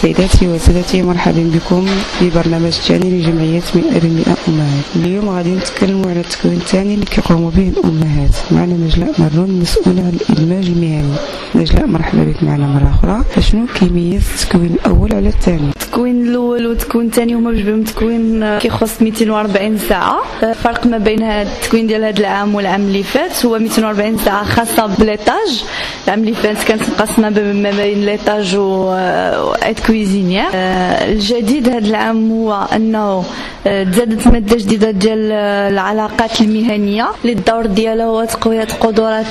سيداتي وسادتي، مرحبا بكم في برنامج ثاني لجمعية 100% أمهات. اليوم غادي نتكلموا على التكوين الثاني اللي كيقوموا به الأمهات. معنا نجلاء مرون مسؤولة عن الإدماج المهني. نجلاء مرحبا بك معنا مرة أخرى. شنو كيميز التكوين الأول على الثاني؟ التكوين الأول والتكوين الثاني هما بجوجهم تكوين كيخص 240 ساعة. الفرق ما بين التكوين ديال هذا العام والعام اللي فات هو 240 ساعة خاصة بليطاج. العام اللي فات كانت مقسمة ما بين ليطاج وإيد كويزينيير. الجديد هذا العام هو أنه تزادت مادة جديدة ديال العلاقات المهنية اللي الدور ديالها هو تقوية قدرات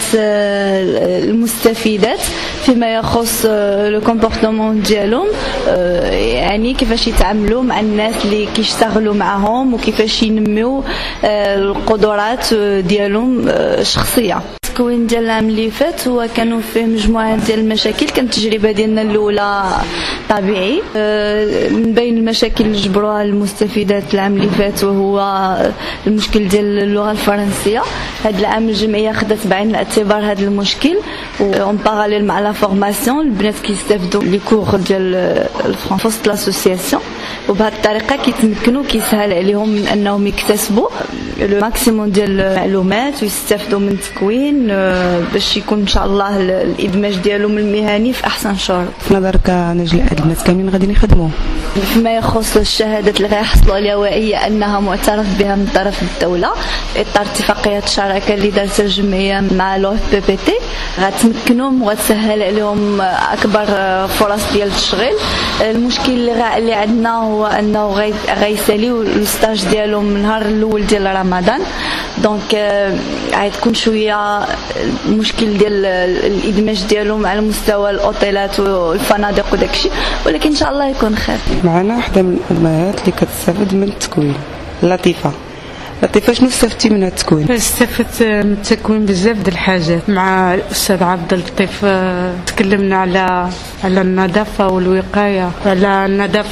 المستفيدات فيما يخص لو كومبورتمون ديالهم، يعني كيفاش يتعاملوا مع الناس اللي كيشتغلوا معهم وكيفاش ينميو القدرات ديالهم الشخصية. التكوين ديال العام اللي فات هو كانوا فيه مجموعه ديال المشاكل. كانت التجربه ديالنا الاولى طبيعي. من بين المشاكل اللي جبروها المستفيدات العام اللي فات وهو المشكل ديال اللغه الفرنسيه. هذا العام الجمعيه خدات بعين الاعتبار هذا المشكل، اون باراليل مع لا فورماسيون البنات كيستافدوا لي كور ديال الفرنسي في وسط لاسوسياسيون، وبهذه الطريقه كيتمكنوا كيسهل عليهم من انهم يكتسبوا لو ماكسيموم ديال المعلومات ويستافدوا من التكوين باش يكون ان شاء الله الادماج ديالهم المهني في احسن شروط. في نظرك نجلاء هاد الناس كاملين غادي يخدموا؟ فيما يخص الشهادات اللي غيحصلوا عليها وهي انها معترف بها من طرف الدوله في اطار اتفاقيه الشراكه اللي دارتها الجمعيه مع لو بي بي تي، غتمكنهم وغتسهل عليهم اكبر فرص ديال التشغيل. المشكل اللي عندنا هو انه غيساليو الستاج ديالهم من النهار الاول ديال رمضان، دونك غتكون شويه مشكل ديال الادماج ديالهم على مستوى الاوتيلات والفنادق وداكشي، ولكن ان شاء الله يكون خير. معنا وحده من الامهات اللي كتستافد من التكوين، لطيفه. شنو استفدتي من التكوين؟ استفدت من التكوين بزاف د الحاجات. مع الاستاذ عبد اللطيف تكلمنا على النظافه والوقايه، على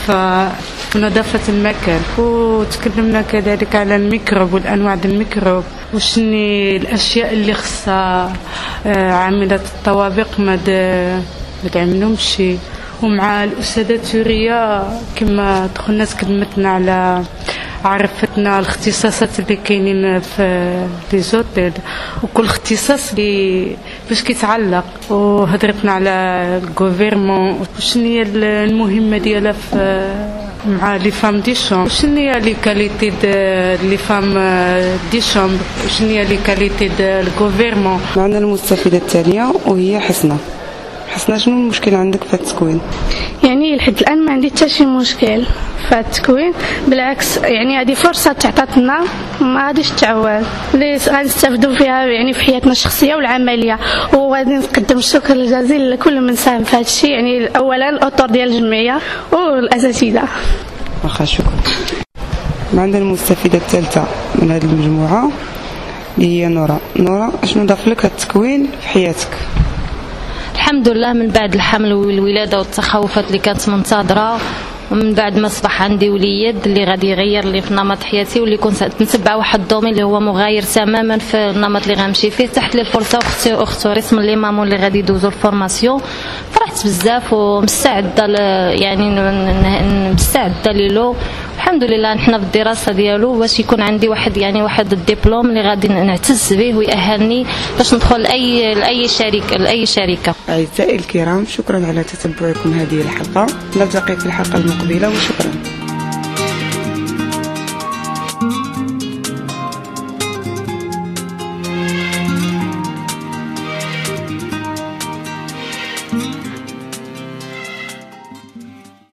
نظافه المكان، وتكلمنا كذلك على الميكروب والانواع ديال الميكروب وشني الاشياء اللي خصها عاملات الطوابق ما تعملهمش. ومع الاستاذه توريه كما دخلنا تكلمتنا على عرفتنا الاختصاصات اللي كاينين في لي زوتيل وكل اختصاص اللي باش كيتعلق، وهضرتنا على الغوفرمون وشنو هي المهمه ديالها مع لي فام دي شومبر، شنو هي لي كاليتي لي فام دي شومبر، شنو هي لي كاليتي الغوفرمون. معنا المستفيده الثانيه وهي حسنه. شنو المشكل عندك في التكوين؟ يعني لحد الان ما عندي حتى شي مشكل في التكوين، بالعكس يعني هذه فرصه تعطات لنا ما غاديش تعوض، اللي غنستافدوا فيها يعني في حياتنا الشخصيه والعمليه. وغادي نقدم الشكر الجزيل لكل من ساهم في هذا الشيء، يعني اولا الاطر ديال الجمعيه والاساتذه. واخا شكرا. معنا المستفيده الثالثه من هذه المجموعه اللي هي نورا. شنو ضاف لك التكوين في حياتك؟ الحمد لله، من بعد الحمل والولاده والتخوفات اللي كانت منتظره، ومن بعد ما اصبح عندي وليد اللي غادي يغير لي في نمط حياتي، واللي كنت نتبع واحد الدومين اللي هو مغاير تماما في النمط اللي غنمشي فيه، تحت لي الفرصه واختاريت اسم لي مامون اللي غادي يدوزوا الفورماسيون. فرحت بزاف ومستعده يعني مستعده ليلو. الحمد لله نحنا في الدراسه ديالو باش يكون عندي واحد الدبلوم اللي غادي نعتز به ويأهلني باش ندخل لاي شركه. أعزائي الكرام، شكرا على تتبعكم هذه الحلقه. نلتقي في الحلقه المقبله وشكرا.